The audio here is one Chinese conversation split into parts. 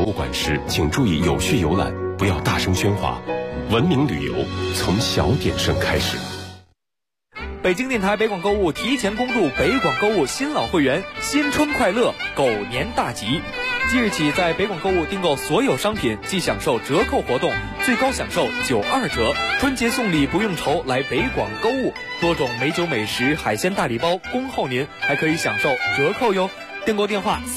物馆时，请注意有序游览，不要大声喧哗。文明旅游从小点声开始。 北京电台北广购物提前恭祝北广购物新老会员新春快乐，狗年大吉！即日起，在北广购物订购所有商品即享受折扣活动，最高享受92折。春节送礼不用愁，来北广购物，多种美酒美食、海鲜大礼包恭候您，还可以享受折扣哟。订购电话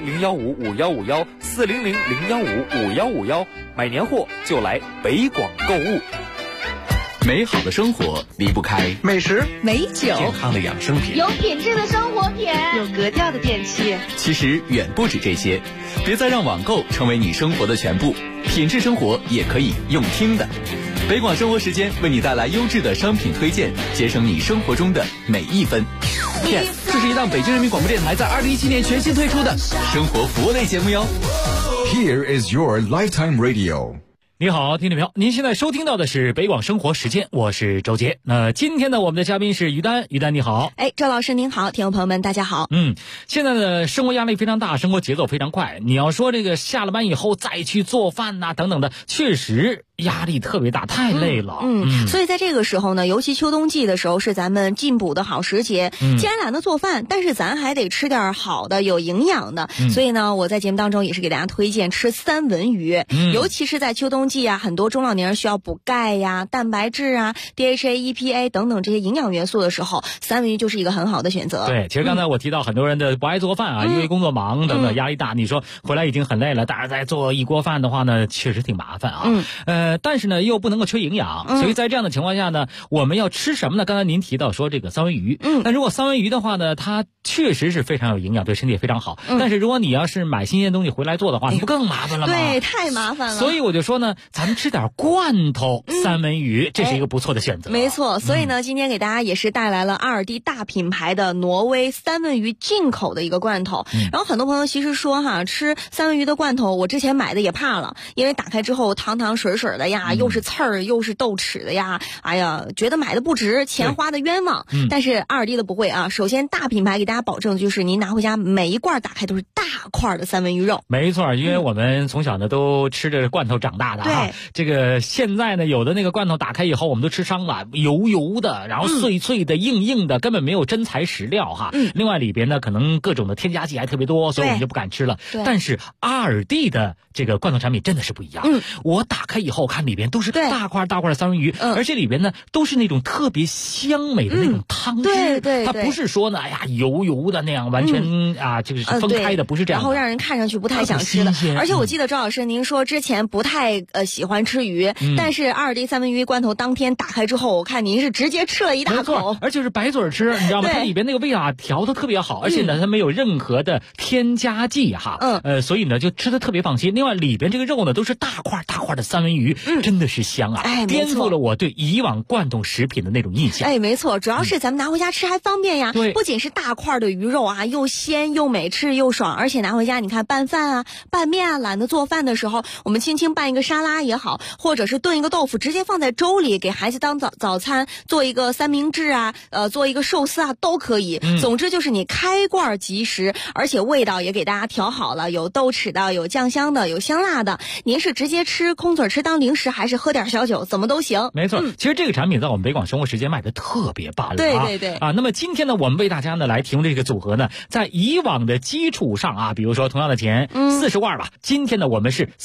400-015-5151，400-015-5151，买年货就来北广购物。 美好的生活离不开美食、 美酒、 健康的养生品， 有品质的生活品， 有格调的电器。 其实远不止这些，别再让网购成为你生活的全部，品质生活也可以用听的。北广生活时间为你带来优质的商品推荐，节省你生活中的每一分。这是一档北京人民广播电台在2017年全新推出的生活服务类节目哟。 Here is your lifetime radio。 你好，听众朋友，您现在收听到的是北广生活时间，我是周杰。那今天呢，我们的嘉宾是于丹，于丹你好。 周老师您好，听众朋友们大家好。 现在的生活压力非常大，生活节奏非常快，你要说这个下了班以后再去做饭呐等等的，确实压力特别大，太累了。 所以在这个时候呢，尤其秋冬季的时候是咱们进补的好时节。既然懒得做饭，但是咱还得吃点好的有营养的，所以呢，我在节目当中也是给大家推荐吃三文鱼。尤其是在秋冬季啊，很多中老年人需要补钙呀、蛋白质啊、DHA、EPA 等等这些营养元素的时候，三文鱼就是一个很好的选择。 对，其实刚才我提到很多人的不爱做饭啊，因为工作忙等等压力大，你说回来已经很累了，但是再做一锅饭的话呢，确实挺麻烦啊。但是呢又不能够缺营养，所以在这样的情况下呢，我们要吃什么呢？刚才您提到说这个三文鱼，那如果三文鱼的话呢，它确实是非常有营养，对身体也非常好。但是如果你要是买新鲜东西回来做的话，那不更麻烦了吗？ 对，太麻烦了。 所以我就说呢，咱们吃点罐头三文鱼，这是一个不错的选择。 没错，所以呢，今天给大家也是带来了阿尔蒂大品牌的挪威三文鱼进口的一个罐头。然后很多朋友其实说哈，吃三文鱼的罐头，我之前买的也怕了，因为打开之后汤汤水水的呀，又是刺儿又是豆豉的呀，哎呀，觉得买的不值，钱花的冤枉。但是阿尔蒂的不会啊，首先大品牌给大家保证就是您拿回家每一罐打开都是大块的三文鱼肉。 没错，因为我们从小呢都吃着罐头长大的啊。这个现在呢有的那个罐头打开以后我们都吃伤了，油油的，然后脆脆的、硬硬的，根本没有真材实料哈。另外里边呢可能各种的添加剂还特别多，所以我们就不敢吃了。但是阿尔蒂的这个罐头产品真的是不一样。我打开以后看里边都是大块大块的三文鱼，而且里边呢都是那种特别香美的那种汤汁。它不是说呢，哎呀油油的那样完全这个是分开的，不是这样的。 然后让人看上去不太想吃的。而且我记得周老师您说之前不太喜欢吃鱼，但是阿尔蒂三文鱼罐头当天打开之后，我看您是直接吃了一大口， 而且是白嘴吃，你知道吗？它里边那个味道调得特别好，而且呢它没有任何的添加剂哈。所以呢就吃得特别放心。另外里边这个肉呢都是大块大块的三文鱼，真的是香啊，颠覆了我对以往罐头食品的那种印象。 没错，主要是咱们拿回家吃还方便呀。不仅是大块的鱼肉啊，又鲜又美，吃又爽，而且拿回家你看拌饭啊、拌面啊，懒得做饭的时候，我们轻轻拌一个沙拉也好，或者是炖一个豆腐，直接放在粥里给孩子当早餐，做一个三明治啊，做一个寿司啊都可以。总之就是你开罐即食，而且味道也给大家调好了，有豆豉的，有酱香的，有香辣的。您是直接吃空嘴吃当零食，还是喝点小酒，怎么都行。 没错，其实这个产品在我们北广生活时间卖的特别棒了。 对那么今天呢，我们为大家呢来提供这个组合呢，在以往的基础上啊，比如说同样的钱40罐吧，今天呢我们是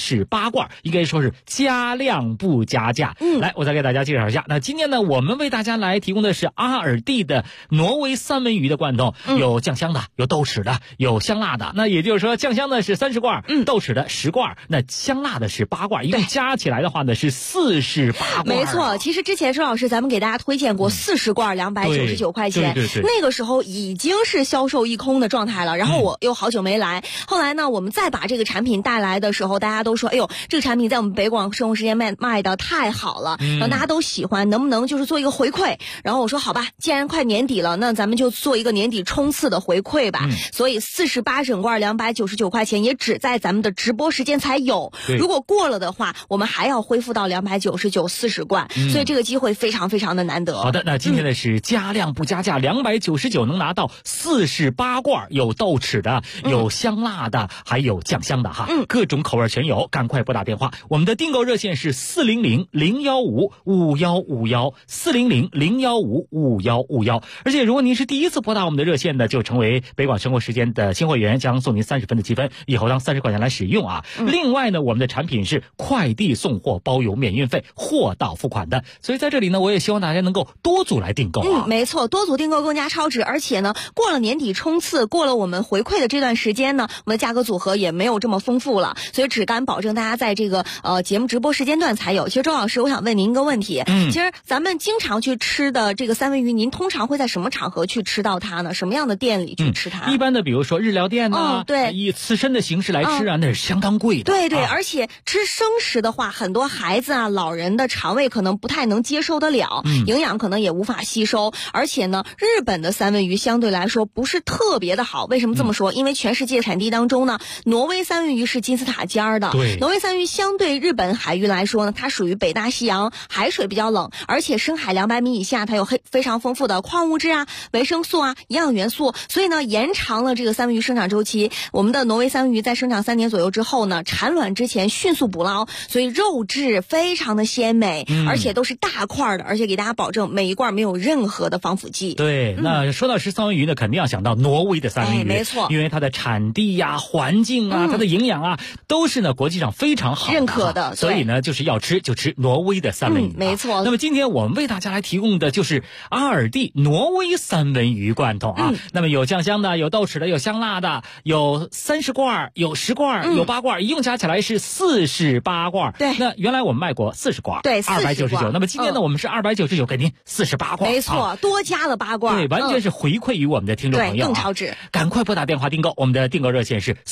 48罐，应该说是加量不加价。来，我再给大家介绍一下。那今天呢，我们为大家来提供的是阿尔蒂的挪威三文鱼的罐头，有酱香的，有豆豉的，有香辣的。那也就是说，酱香的是30罐，豆豉的10罐，那香辣的是8罐，一共加起来的话呢是48罐。 没错，其实之前周老师咱们给大家推荐过40罐299块钱，那个时候已经是销售一空的状态了。然后我又好久没来，后来呢，我们再把这个产品带来的时候，大家都说，哎呦，这个产品在我们北广生活时间卖的太好了，然后大家都喜欢，能不能就是做一个回馈？然后我说好吧，既然快年底了，那咱们就做一个年底冲刺的回馈吧。所以48整罐299块钱也只在咱们的直播时间才有，如果过了的话， 我们还要恢复到29940罐，所以这个机会非常非常的难得。 好的，那今天呢是加量不加价，299能拿到48罐，有豆豉的，有香辣的，还有酱香的哈，各种口味全有，赶快拨打电话，我们的订购热线是400-015-5151，400-015-5151。而且如果您是第一次拨打我们的热线的，就成为北广生活时间的新会员，将送您30分的积分，以后当30块钱来使用啊。另外呢，我们的产品是快递送货包邮免运费，货到付款的，所以在这里呢，我也希望大家能够多组来订购啊。 没错，多组订购更加超值，而且呢，过了年底冲刺，过了我们回馈的这段时间呢，我们的价格组合也没有这么丰富了，所以只敢保证大家在这个节目直播时间段才有。其实周老师，我想问您一个问题，其实咱们经常去吃的这个三文鱼，您通常会在什么场合去吃到它呢？什么样的店里去吃它？ 一般的，比如说日料店呢， 对， 以刺身的形式来吃啊，那是相当贵的。 对对，而且吃生食的话，很多孩子啊、老人的肠胃可能不太能接受得了，营养可能也无法吸收。而且呢，日本的三文鱼相对来说不是特别的好。为什么这么说？因为全世界产地当中呢，挪威三文鱼是金字塔尖儿的。 对， 挪威三文鱼相对日本海域来说呢，它属于北大西洋，海水比较冷，而且深海200米以下，它有非常丰富的矿物质啊、维生素啊、营养元素，所以呢，延长了这个三文鱼生长周期。我们的挪威三文鱼在生长3年左右之后呢，产卵之前迅速捕捞，所以肉质非常的鲜美，而且都是大块的，而且给大家保证每一罐没有任何的防腐剂。 对，那说到吃三文鱼呢，肯定要想到挪威的三文鱼， 没错， 因为它的产地呀、环境啊、它的营养啊，都是呢国际上非常好的认可的， 所以呢，就是要吃就吃挪威的三文鱼， 没错。 那么今天我们为大家来提供的就是阿尔蒂挪威三文鱼罐头啊，那么有酱香的，有豆豉的，有香辣的，有30罐，有10罐，有8罐，一共加起来是48罐。 对， 那原来我们卖过40罐， 对 ，299。那么今天呢，我们是299给您48罐， 没错，多加了8罐， 对，完全是回馈于我们的听众朋友， 更超值。 赶快拨打电话订购，我们的订购热线是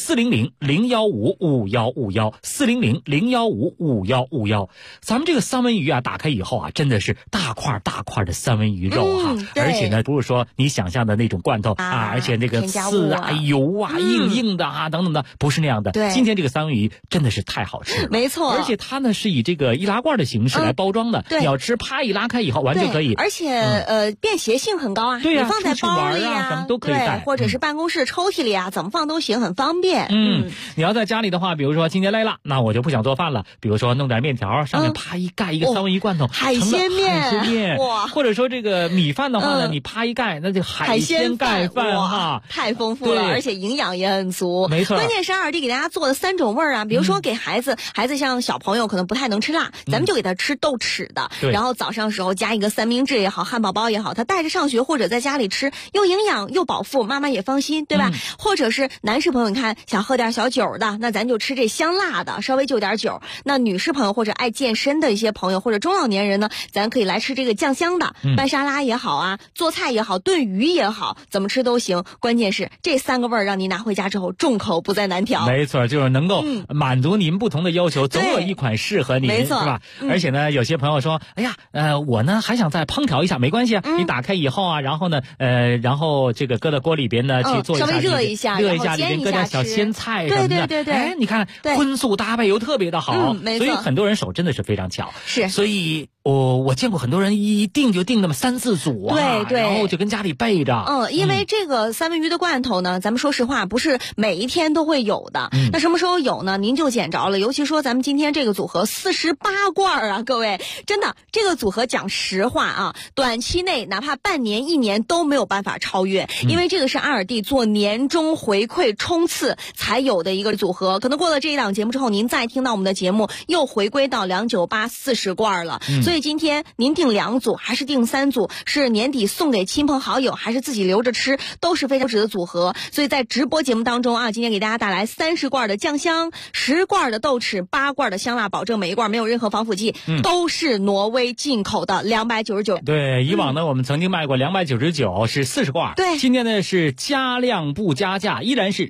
400-015-5151，400-015-5151。咱们这个三文鱼啊，打开以后啊，真的是大块大块的三文鱼肉哈，而且呢，不是说你想象的那种罐头啊，而且那个刺啊、油啊、硬的啊等等的，不是那样的。 对， 今天这个三文鱼真的是太好吃了， 没错。 而且它呢是以这个易拉罐的形式来包装的，你要吃啪一拉开以后完全可以， 而且便携性很高啊， 对呀， 你放在包里啊，什么都可以带， 或者是办公室抽屉里啊，怎么放都行，很方便。 你要在家里的话，比如说今天累了，那我就不想做饭了，比如说弄点面条，上面啪一盖一个三文鱼罐头， 海鲜面， 哇，或者说这个米饭的话呢，你啪一盖，那就海鲜盖饭哈， 太丰富了，而且营养也很足， 没错。 关键是阿尔蒂给大家做的3种味儿啊，比如说给孩子像小朋友可能不太能吃辣，咱们就给他吃豆豉的，然后早上时候加一个三明治也好，汉堡包也好，他带着上学或者在家里吃，又营养又饱腹，妈妈也放心，对吧？或者是男士朋友，你看想喝点小酒的，那咱就吃这香辣的，稍微就点酒。那女士朋友或者爱健身的一些朋友或者中老年人呢，咱可以来吃这个酱香的，拌沙拉也好啊，做菜也好，炖鱼也好，怎么吃都行。关键是这3个味儿让您拿回家之后众口不再难调。 没错，就是能够满足您不同的要求，总有一款适合您，是吧？而且呢，有些朋友说，哎呀，我呢还想再烹调一下，没关系啊，你打开以后啊，然后呢，然后这个搁到锅里边呢去做一下， 稍微热一下， 里边搁点小鲜菜什么的， 对， 哎，你看荤素搭配又特别的好，所以很多人手真的是非常巧， 是， 所以我见过很多人一订就订那么3、4组啊， 对， 然后就跟家里备着。 因为这个三文鱼的罐头呢，咱们说实话不是每一天都会有的，那什么时候有呢？您就捡着了。尤其说咱们今天这个组合48罐啊，各位，真的这个组合讲实话啊，短期内哪怕半年、1年都没有办法超越，因为这个是阿尔蒂做年终回馈冲刺才有的一个组合。可能过了这一档节目之后，您再听到我们的节目又回归到298 40罐了，所以今天您订2组还是订3组，是年底送给亲朋好友还是自己留着吃，都是非常值的组合。所以在直播节目当中啊，今天给大家带来30罐的酱香，10罐的豆豉，8罐的香辣，保证每一罐没有任何防腐剂，都是挪威进口的，299。 对，以往呢我们曾经卖过299，是40罐， 对， 今天呢是加量不加价，依然是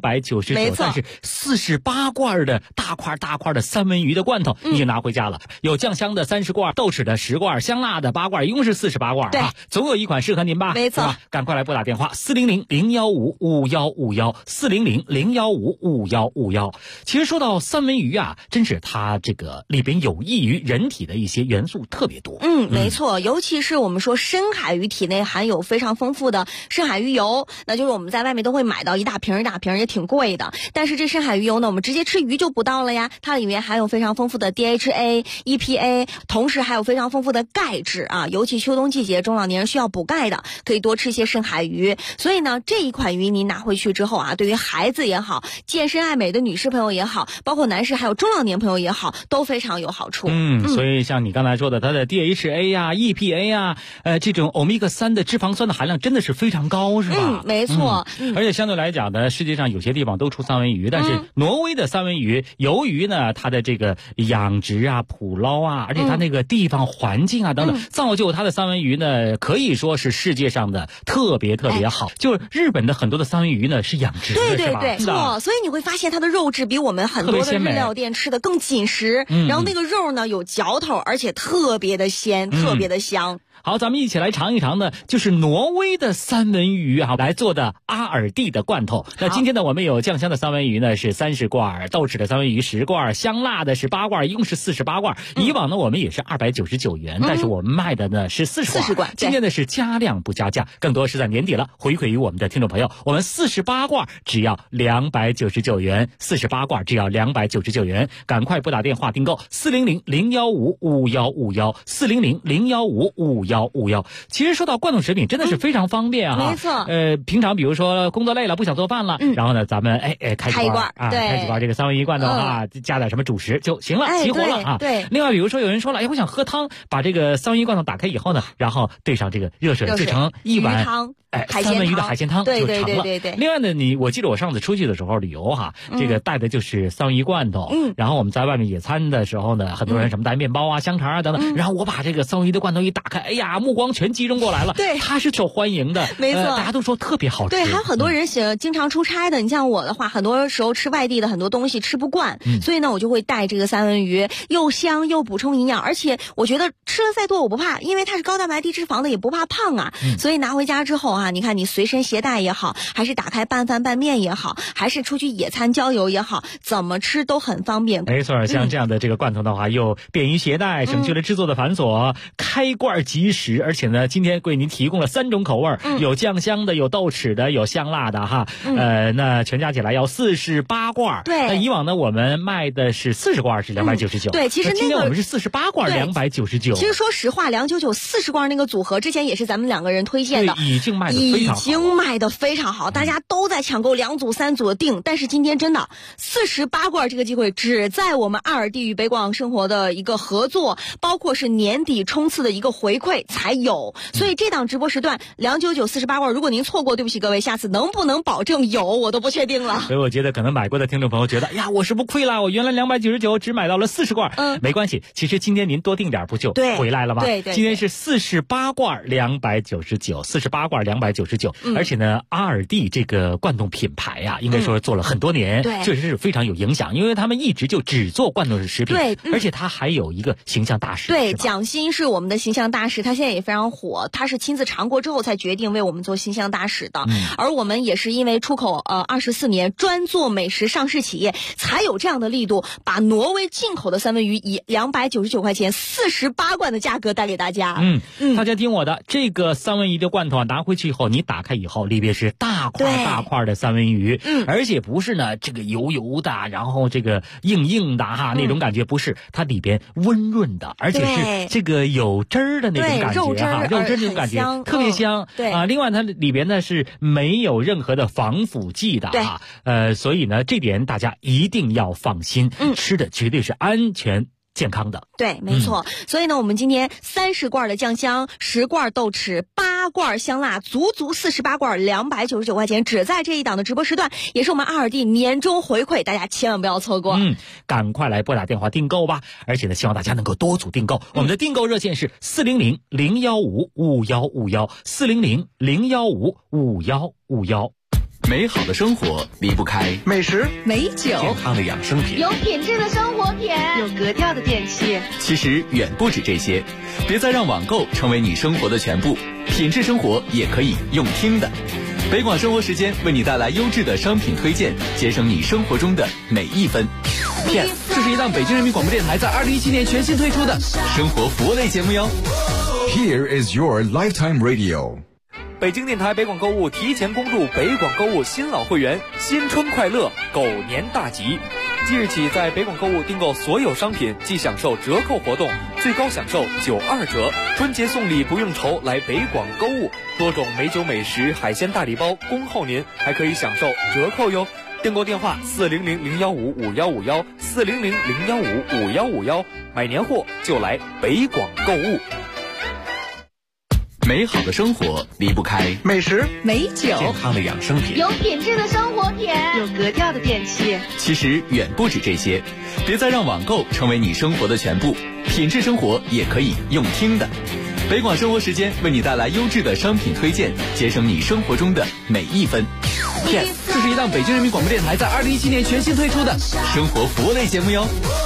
299，但是48罐的大块的三文鱼的罐头已经拿回家了，有酱香的30罐。 罐，豆豉的10罐，香辣的8罐，一共是48罐啊，总有一款适合您吧？ 没错， 赶快来拨打电话400-015-5151，400-015-5151。其实说到三文鱼啊，真是它这个里边有益于人体的一些元素特别多。 没错，尤其是我们说深海鱼体内含有非常丰富的深海鱼油，那就是我们在外面都会买到一大瓶一大瓶，也挺贵的。但是这深海鱼油呢，我们直接吃鱼就不到了呀，它里面含有非常丰富的 DHA、EPA， 同时还有非常丰富的钙质啊，尤其秋冬季节中老年人需要补钙的，可以多吃一些深海鱼。所以呢，这一款鱼您拿回去之后啊，对于孩子也好，健身爱美的女士朋友也好，包括男士还有中老年朋友也好，都非常有好处。 所以像你刚才说的，它的 DHA 呀、EPA 呀，这种欧米伽3的脂肪酸的含量真的是非常高，是吧？ 没错。 而且相对来讲呢，世界上有些地方都出三文鱼，但是挪威的三文鱼，由于呢它的这个养殖啊、捕捞啊，而且它那个地方环境啊等等，造就它的三文鱼呢，可以说是世界上的特别好。就是日本的很多的三文鱼呢是养殖的，是吧？ 对，错。所以你会发现它的肉质比我们很多的日料店吃的更紧实，然后那个肉呢有嚼头，而且特别的鲜，特别的香。 好，咱们一起来尝一尝呢，就是挪威的三文鱼啊来做的阿尔蒂的罐头。那今天呢，我们有酱香的三文鱼呢是30罐，豆豉的三文鱼10罐，香辣的是8罐，一共是48罐。以往呢我们也是299元，但是我们卖的呢是40罐。今天呢是加量不加价，更多是在年底了，回馈于我们的听众朋友，我们48罐只要299元，48罐只要299元，赶快拨打电话订购400-015-5151，400-015-5151。其实说到罐头食品真的是非常方便啊， 没错。 平常比如说工作累了不想做饭了，然后呢咱们开几罐啊，开几罐这个三文鱼罐头啊，加点什么主食就行了，齐活了啊。 对。 另外比如说有人说了，我想喝汤，把这个三文鱼罐头打开以后呢，然后兑上这个热水就成一碗汤。 三文鱼的海鲜汤就成了。 对。 另外呢，我记得我上次出去的时候旅游哈，这个带的就是三文鱼罐头，然后我们在外面野餐的时候呢，很多人什么带面包啊、香肠啊等等，然后我把这个三文鱼的罐头一打开，目光全集中过来了。对，它是受欢迎的， 没错， 大家都说特别好吃。 对，还有很多人经常出差的，你像我的话，很多时候吃外地的很多东西吃不惯，所以呢，我就会带这个三文鱼，又香又补充营养，而且我觉得吃的再多我不怕，因为它是高蛋白低脂肪的，也不怕胖啊。所以拿回家之后啊，你看你随身携带也好，还是打开拌饭拌面也好，还是出去野餐郊游也好，怎么吃都很方便。 没错，像这样的这个罐头的话，又便于携带，省去了制作的繁琐，开罐即食，而且呢，今天为您提供了3种口味，有酱香的，有豆豉的，有香辣的哈。那全加起来要48罐。 对。 那以往呢，我们卖的是40罐是299。 对，其实今天我们是48罐299。 其实说实话，299 40罐那个组合之前也是咱们2个人推荐的， 已经卖得非常好， 大家都在抢购2组3组的订。但是今天真的48罐这个机会只在我们阿尔蒂与北广生活的一个合作，包括是年底冲刺的一个回馈才有。所以这档直播时段299 48罐，如果您错过，对不起各位，下次能不能保证有我都不确定了。 所以我觉得可能买过的听众朋友觉得，我是不亏了，我原来299只买到了40罐。没关系，其实今天您多订点不就回来了吗？ 对， 今天是48罐299，48罐299。而且呢，阿尔蒂这个罐头品牌呀，应该说做了很多年，确实是非常有影响，因为他们一直就只做罐头食品。对，而且他还有一个形象大使。 对，蒋欣是我们的形象大使，他现在也非常火，他是亲自尝过之后才决定为我们做形象大使的。而我们也是因为出口24年，专做美食上市企业，才有这样的力度，把挪威进口的三文鱼以299块钱48罐的价格带给大家。 大家听我的，这个三文鱼的罐头啊，拿回去以后，你打开以后，里边是大块的三文鱼，而且不是呢这个油的，然后这个硬的哈，那种感觉不是，它里边温润的，而且是这个有汁儿的那种感觉哈，肉汁那种感觉特别香。另外它里边呢是没有任何的防腐剂的哈，所以呢这点大家一定要放心，吃的绝对是安全健康的。 对，没错。所以呢，我们今天30罐的酱香，10罐豆豉，8罐香辣，足48罐299块钱，只在这一档的直播时段，也是我们阿尔蒂年终回馈，大家千万不要错过。 赶快来拨打电话订购吧！而且呢，希望大家能够多组订购。我们的订购热线是400-015-5151，400-015-5151。 美好的生活离不开美食、 美酒、 健康的养生品， 有品质的生活品， 有格调的电器。 其实远不止这些，别再让网购成为你生活的全部，品质生活也可以用听的。北广生活时间为你带来优质的商品推荐，节省你生活中的每一分。这是一档北京人民广播电台在2017年全新推出的生活服务类节目哟。 Here is your lifetime radio。 北京电台北广购物提前恭祝北广购物新老会员新春快乐，狗年大吉！即日起，在北广购物订购所有商品即享受折扣活动，最高享受92折。春节送礼不用愁，来北广购物，多种美酒美食、海鲜大礼包恭候您，还可以享受折扣哟。订购电话400-015-5151，400-015-5151，买年货就来北广购物。 美好的生活离不开美食、 美酒、 健康的养生品， 有品质的生活品， 有格调的电器。 其实远不止这些，别再让网购成为你生活的全部，品质生活也可以用听的。北广生活时间为你带来优质的商品推荐，节省你生活中的每一分。这是一档北京人民广播电台在2017年全新推出的生活服务类节目哟。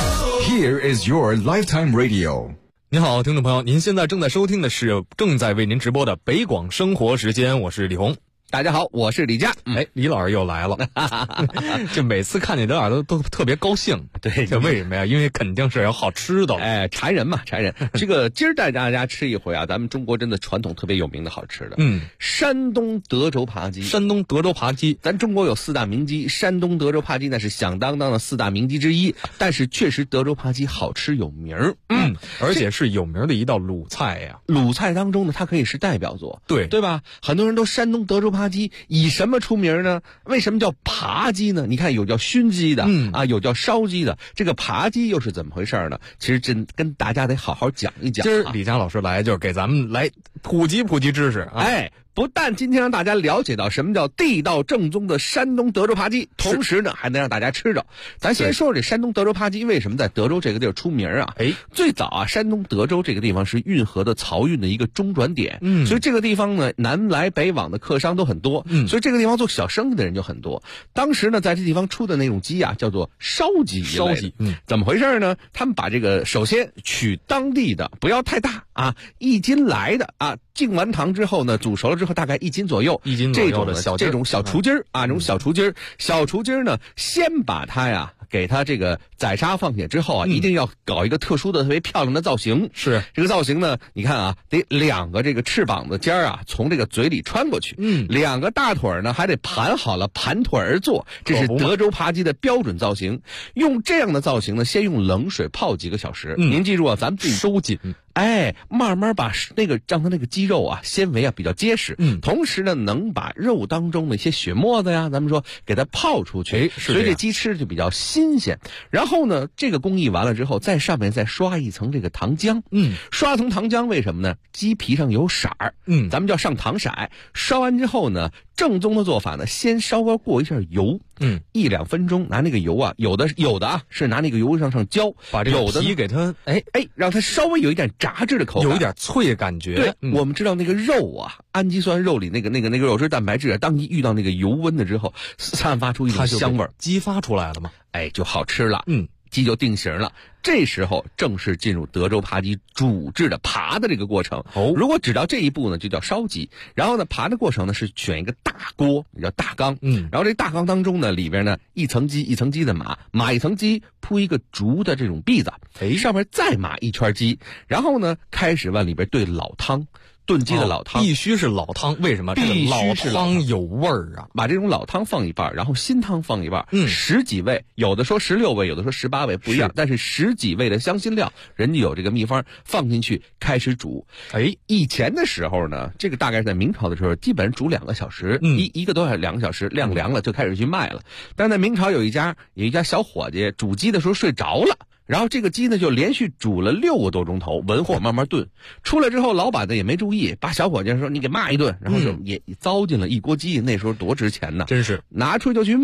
Here is your lifetime radio。 您好，听众朋友，您现在正在收听的是正在为您直播的北广生活时间，我是李红。 大家好，我是李佳。 李老师又来了，就每次看见李老师都特别高兴。 对， 这为什么呀？因为肯定是有好吃的。 馋人嘛，馋人。这个今儿带大家吃一回啊，咱们中国真的传统特别有名的好吃的。山东德州扒鸡。 山东德州扒鸡， 咱中国有4大名鸡，山东德州扒鸡那是响当当的4大名鸡之一。但是确实德州扒鸡好吃有名儿。 而且是有名的一道鲁菜呀。 鲁菜当中呢，它可以是代表作， 对吧？很多人都山东德州扒鸡以什么出名呢？为什么叫扒鸡呢？你看有叫熏鸡的，有叫烧鸡的，这个扒鸡又是怎么回事呢？其实真跟大家得好好讲一讲。 今儿李佳老师来就是给咱们来普及知识啊。 不但今天让大家了解到什么叫地道正宗的山东德州扒鸡，同时呢还能让大家吃着。咱先说说这山东德州扒鸡为什么在德州这个地儿出名啊？最早啊，山东德州这个地方是运河的漕运的一个中转点，所以这个地方呢南来北往的客商都很多，所以这个地方做小生意的人就很多。当时呢在这地方出的那种鸡啊叫做烧鸡，怎么回事呢？他们把这个首先取当地的，不要太大啊，1斤来的啊，敬完糖之后呢煮熟了之后大概1斤左右，这种小雏鸡儿啊，这种小雏鸡儿呢，先把它呀给它这个宰杀放血之后啊，一定要搞一个特殊的特别漂亮的造型。 是这个造型呢，你看啊，得2个这个翅膀的尖儿啊从这个嘴里穿过去，2个大腿呢还得盘好了，盘腿而坐，这是德州扒鸡的标准造型。用这样的造型呢，先用冷水泡几个小时。您记住啊，咱们自己收紧。 慢慢把让它那个鸡肉啊纤维啊比较结实，同时呢能把肉当中的一些血沫子呀，咱们说给它泡出去，所以这鸡吃就比较新鲜。然后呢，这个工艺完了之后，在上面再刷一层这个糖浆，刷层糖浆为什么呢？鸡皮上有色儿，咱们叫上糖色。刷完之后呢，正宗的做法呢，先稍微过一下油，1-2分钟，拿那个油啊，有的啊是拿那个油上浇， 把这个皮给它让它稍微有一点炸制的口感， 有一点脆的感觉。 对，我们知道那个肉啊，氨基酸肉里那个肉质蛋白质啊，当你遇到那个油温的之后，散发出一种香味儿， 激发出来了嘛， 就好吃了。鸡就定型了。这时候正式进入德州扒鸡煮制的扒的这个过程。如果只到这一步呢，就叫烧鸡。然后呢，扒的过程呢是选一个大锅，也叫大缸。然后这大缸当中呢，里边呢一层鸡一层鸡的码一层鸡，铺一个竹的这种篦子，上面再码一圈鸡，然后呢开始往里边兑老汤。炖鸡的老汤必须是老汤，为什么？这个老汤有味儿啊！ 把这种老汤放一半，然后新汤放一半，10几味，有的说16味，有的说18味，不一样。但是10几味的香辛料，人家有这个秘方，放进去开始煮。以前的时候呢，这个大概是在明朝的时候，基本上煮2个小时，一个多2个小时，晾凉了就开始去卖了。但在明朝有一家小伙计煮鸡的时候睡着了。然后这个鸡呢就连续煮了6个多钟头，文火慢慢炖。出来之后，老板呢也没注意，把小伙计说你给骂一顿，然后就也糟践了一锅鸡。那时候多值钱呢， 真是拿出去就去卖。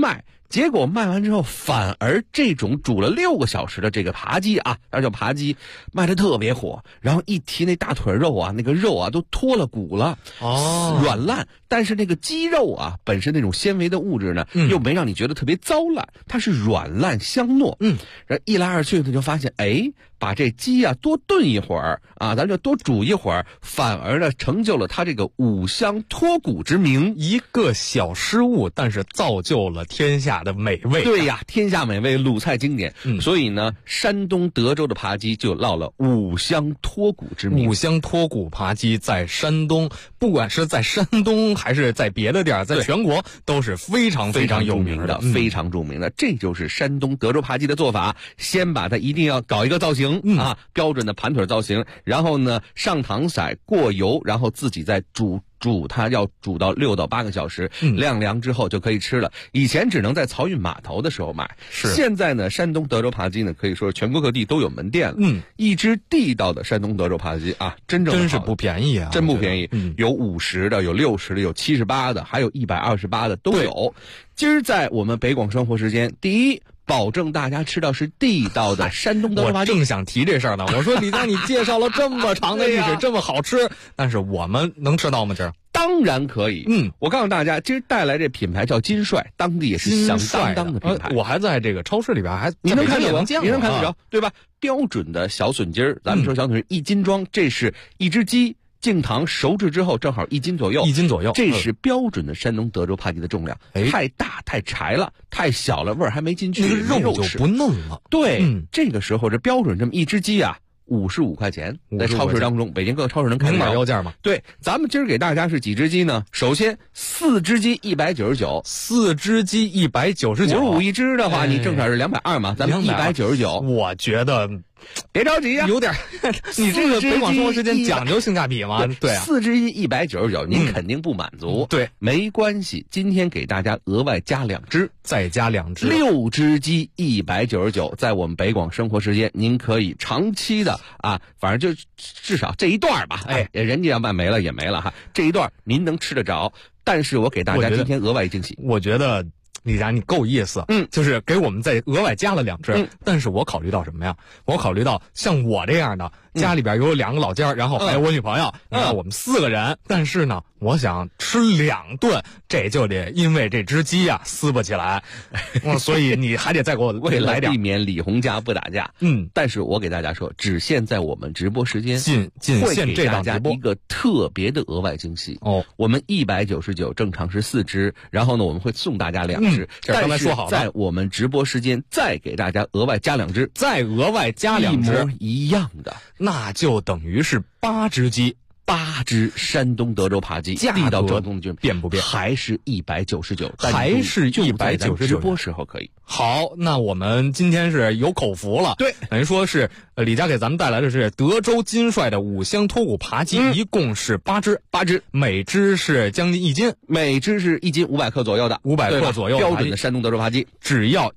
结果卖完之后，反而这种煮了6个小时的这个扒鸡啊，那叫扒鸡，卖的特别火。然后一提那大腿肉啊，那个肉啊都脱了骨了，软烂。但是那个鸡肉啊，本身那种纤维的物质呢，又没让你觉得特别糟烂，它是软烂香糯。然后一来二去，他就发现，把这鸡啊多炖一会儿啊，咱就多煮一会儿，反而呢成就了它这个五香脱骨之名。 一个小失误，但是造就了天下的美味。 对呀，天下美味，鲁菜经典。所以呢，山东德州的扒鸡就落了五香脱骨之名。 五香脱骨扒鸡在山东，不管是在山东还是在别的地儿，在全国都是非常非常有名的， 非常著名的。这就是山东德州扒鸡的做法，先把它一定要搞一个造型。标准的盘腿造型，然后呢上糖色过油，然后自己再煮它，要煮到6到8个小时，晾凉之后就可以吃了。以前只能在漕运码头的时候买，现在呢山东德州扒鸡呢可以说全国各地都有门店了。一只地道的山东德州扒鸡啊，真是不便宜啊， 真不便宜。有50的，有60的，有78的，还有128的都有。今儿在我们北广生活时间，第一，保证大家吃到是地道的山东德州扒鸡。 我正想提这事儿呢。我说李佳，你介绍了这么长的历史，这么好吃，但是我们能吃到吗？今儿当然可以。我告诉大家，今儿带来这品牌叫金帅，当地也是响当当的品牌。 我还在这个超市里边你能看得着， 你能看得着，对吧？标准的小笋筋儿，咱们说小笋筋1斤装，这是一只鸡。净糖熟制之后正好1斤左右，这是标准的山东德州扒鸡的重量。太大太柴了，太小了味儿还没进去， 肉就不嫩了。 对，这个时候这标准这么一只鸡啊，55块钱，在超市当中，北京各个超市能看到腰价吗？ 对，咱们今儿给大家是几只鸡呢？首先4只鸡199，4 只鸡199，55 一只的话，你正好是220嘛，咱们199。 我觉得。 别着急呀， 有点，你这个北广生活时间讲究性价比吗？对啊 ，4只鸡199，您肯定不满足。 对， 没关系，今天给大家额外加2只， 再加2只 ，6只鸡199，在我们北广生活时间，您可以长期的啊，反正就至少这一段吧，人家要卖没了也没了哈，这一段您能吃得着。但是我给大家今天额外惊喜， 我觉得。李佳，你够意思，就是给我们再额外加了2只，但是我考虑到什么呀？我考虑到像我这样的，家里边有2个老家，然后还有我女朋友，你看我们4个人，但是呢，我想吃2顿，这就得因为这只鸡啊撕不起来，所以你还得再给我为来点， 避免李红家不打架。但是我给大家说，只限在我们直播时间， 仅限这档直播一个特别的额外惊喜哦。我们199正常是4只，然后呢我们会送大家2只。 这刚才说好了， 在我们直播时间再给大家额外加2只， 再额外加2只， 一模一样的， 那就等于是8只鸡 ，8只山东德州扒鸡，地道正宗的变不变？ 还是199， 还是199， 直播时候可以。 好，那我们今天是有口福了， 对， 等于说是李佳给咱们带来的是德州金帅的五香脱骨扒鸡，一共是8只，每只是将近1斤， 每只是1斤500克左右的 ，500克左右， 标准的山东德州扒鸡， 只要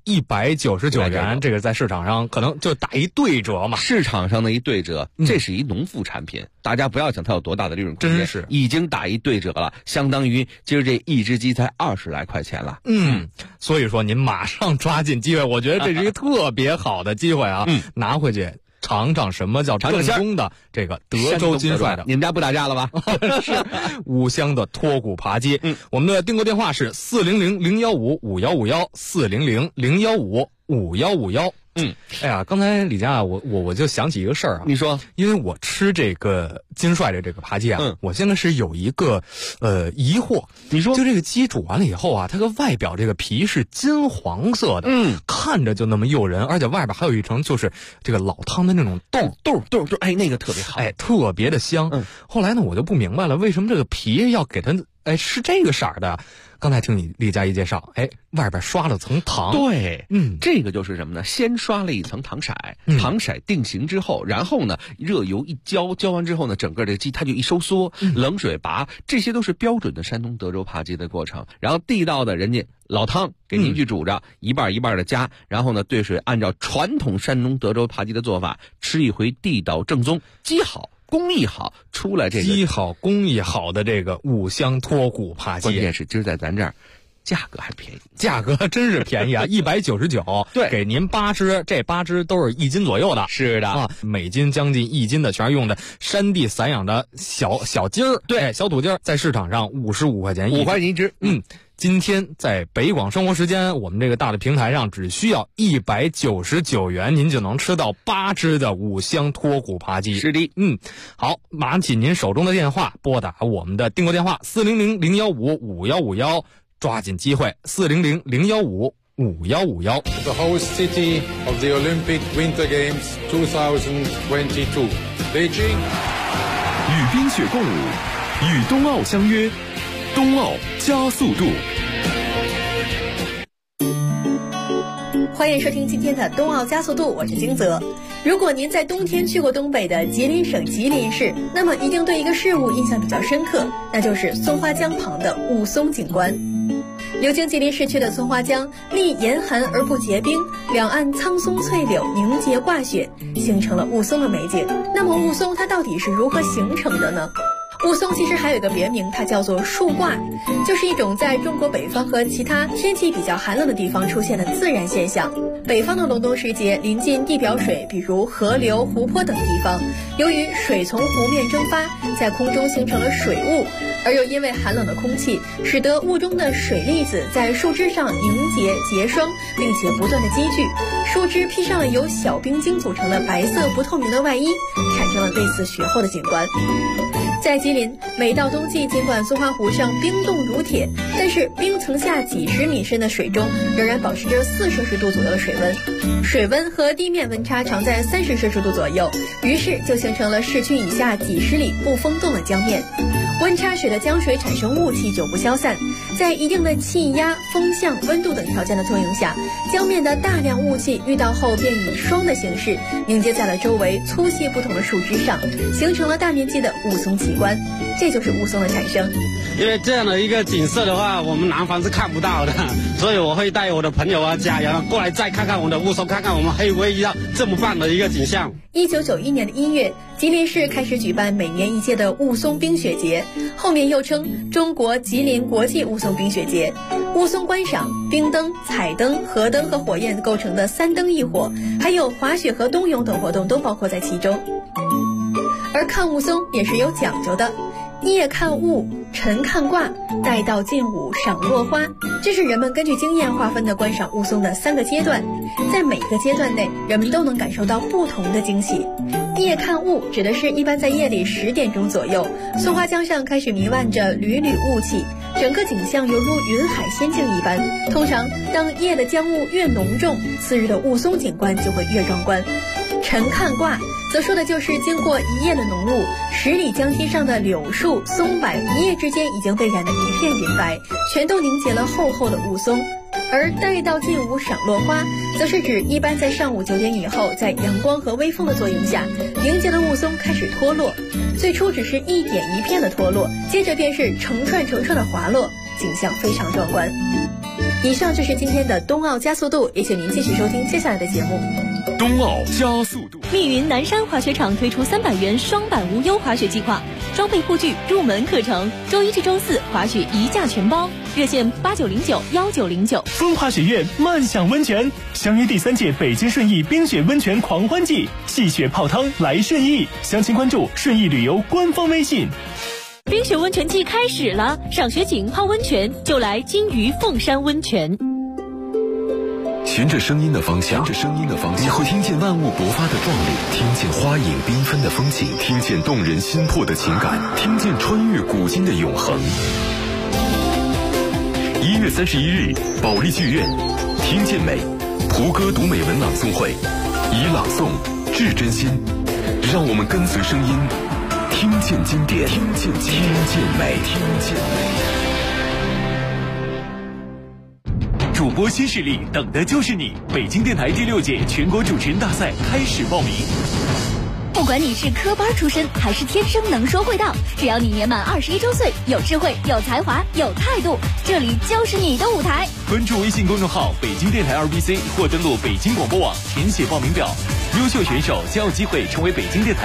199元，这个在市场上可能就打一对折嘛。 市场上的一对折，这是一农副产品，大家不要想它有多大的利润空间， 真是已经打一对折了，相当于今儿这一只鸡才20来块钱了。 所以说您马上抓紧机会，我觉得这是一个特别好的机会啊！拿回去尝尝什么叫正宗的这个德州金帅的。 你们家不打架了吧？ 是五香的脱骨扒鸡。我们的订购电话是400-015-5151，400-015-5151。哎呀，刚才李佳，我就想起一个事儿啊。 你说， 因为我吃这个金帅的这个扒鸡啊，我现在是有一个疑惑。 你说， 就这个鸡煮完了以后啊，它个外表这个皮是金黄色的，看着就那么诱人，而且外边还有一层就是这个老汤的那种豆， 哎，那个特别好， 哎，特别的香。后来呢，我就不明白了，为什么这个皮要给它是这个色儿的？刚才听你李佳一介绍，外边刷了层糖， 对，这个就是什么呢？先刷了一层糖色，糖色定型之后，然后呢，热油一浇，浇完之后呢，整个这个鸡它就一收缩，冷水拔，这些都是标准的山东德州扒鸡的过程。然后地道的人家老汤给您去煮着，一半一半的加，然后呢兑水，按照传统山东德州扒鸡的做法，吃一回地道正宗，鸡好。工艺好，出来这个鸡好工艺好的这个五香脱骨扒鸡， 关键是今儿在咱这儿价格还便宜， 价格真是便宜啊，199， 对， 给您8只，这8只都是1斤左右的。 是的啊，每斤将近1斤的，全是用的山地散养的小鸡儿， 对， 小土鸡儿，在市场上55块钱 ，5块钱一只。 今天在北广生活时间，我们这个大的平台上，只需要199元，您就能吃到8只的五香脱骨扒鸡。 是的， 好，拿起您手中的电话，拨打我们的订购电话400-015-5151，抓紧机会，400-015-5151。 The host city of the Olympic Winter Games 2022, Beijing。 与冰雪共舞，与冬奥相约，冬奥加速度。 欢迎收听今天的冬奥加速度，我是金泽。如果您在冬天去过东北的吉林省吉林市，那么一定对一个事物印象比较深刻，那就是松花江旁的雾凇景观。流经吉林市区的松花江历严寒而不结冰，两岸苍松翠柳凝结挂雪，形成了雾凇的美景。那么雾凇它到底是如何形成的呢？雾凇其实还有一个别名，它叫做树挂，就是一种在中国北方和其他天气比较寒冷的地方出现的自然现象。北方的隆冬时节，临近地表水，比如河流、湖泊等地方，由于水从湖面蒸发，在空中形成了水雾，而又因为寒冷的空气，使得雾中的水粒子在树枝上凝结结霜，并且不断的积聚，树枝披上了由小冰晶组成的白色不透明的外衣，产生了类似雪后的景观。在吉林，每到冬季，尽管松花湖上冰冻如铁，但是冰层下几十米深的水中仍然保持着4摄氏度左右的水温，水温和地面温差常在30摄氏度左右，于是就形成了市区以下几十里不封冻的江面。温差使得江水产生雾气久不消散，在一定的气压、风向、温度等条件的作用下，江面的大量雾气遇到后便以霜的形式凝结在了周围粗细不同的树枝上，形成了大面积的雾凇奇观，这就是雾凇的产生。 因为这样的一个景色的话，我们南方是看不到的，所以我会带我的朋友啊、家人过来再看看我们的雾凇，看看我们还有没有遇到这么棒的一个景象。 1991年的1月，吉林市开始举办每年一届的雾凇冰雪节，后面又称中国吉林国际雾凇冰雪节。雾凇观赏、冰灯、彩灯、河灯和火焰构成的3灯一火，还有滑雪和冬泳等活动都包括在其中。而看雾凇也是有讲究的，夜看雾，晨看卦，待到近午赏落花，这是人们根据经验划分的观赏雾凇的3个阶段，在每个阶段内，人们都能感受到不同的惊喜。夜看雾指的是一般在夜里10点钟左右，松花江上开始弥漫着缕缕雾气，整个景象犹如云海仙境一般。通常当夜的江雾越浓重，次日的雾凇景观就会越壮观。晨看卦则说的就是经过一夜的浓雾，10里江堤上的柳树、松柏一夜之间已经被染得一片银白，全都凝结了厚厚的雾凇。而待到近午赏落花，则是指一般在上午9点以后，在阳光和微风的作用下，凝结的雾凇开始脱落。最初只是一点一片的脱落，接着便是成串成串的滑落，景象非常壮观。以上就是今天的冬奥加速度，也请您继续收听接下来的节目。 冬奥加速度。 密云南山滑雪场推出300元双板无忧滑雪计划，装备护具、入门课程，周1至周4滑雪一价全包，热线89091909。 风华雪院漫享温泉，相约第3届北京顺义冰雪温泉狂欢季，戏雪泡汤来顺义，详情关注顺义旅游官方微信。 冰雪温泉季开始了，赏雪景、泡温泉就来金鱼凤山温泉。 循着声音的方向，你会听见万物勃发的壮丽，听见花影缤纷的风景，听见动人心魄的情感，听见穿越古今的永恒。1月31日，保利剧院，听见美，蒲歌读美文朗诵会，以朗诵致真心，让我们跟随声音，听见经典，听见美。 主播新势力，等的就是你！北京电台第6届全国主持人大赛开始报名。 不管你是科班出身还是天生能说会道，只要你年满21周岁，有智慧、有才华、有态度，这里就是你的舞台。 关注微信公众号北京电台2BC 或登录北京广播网填写报名表，优秀选手将有机会成为北京电台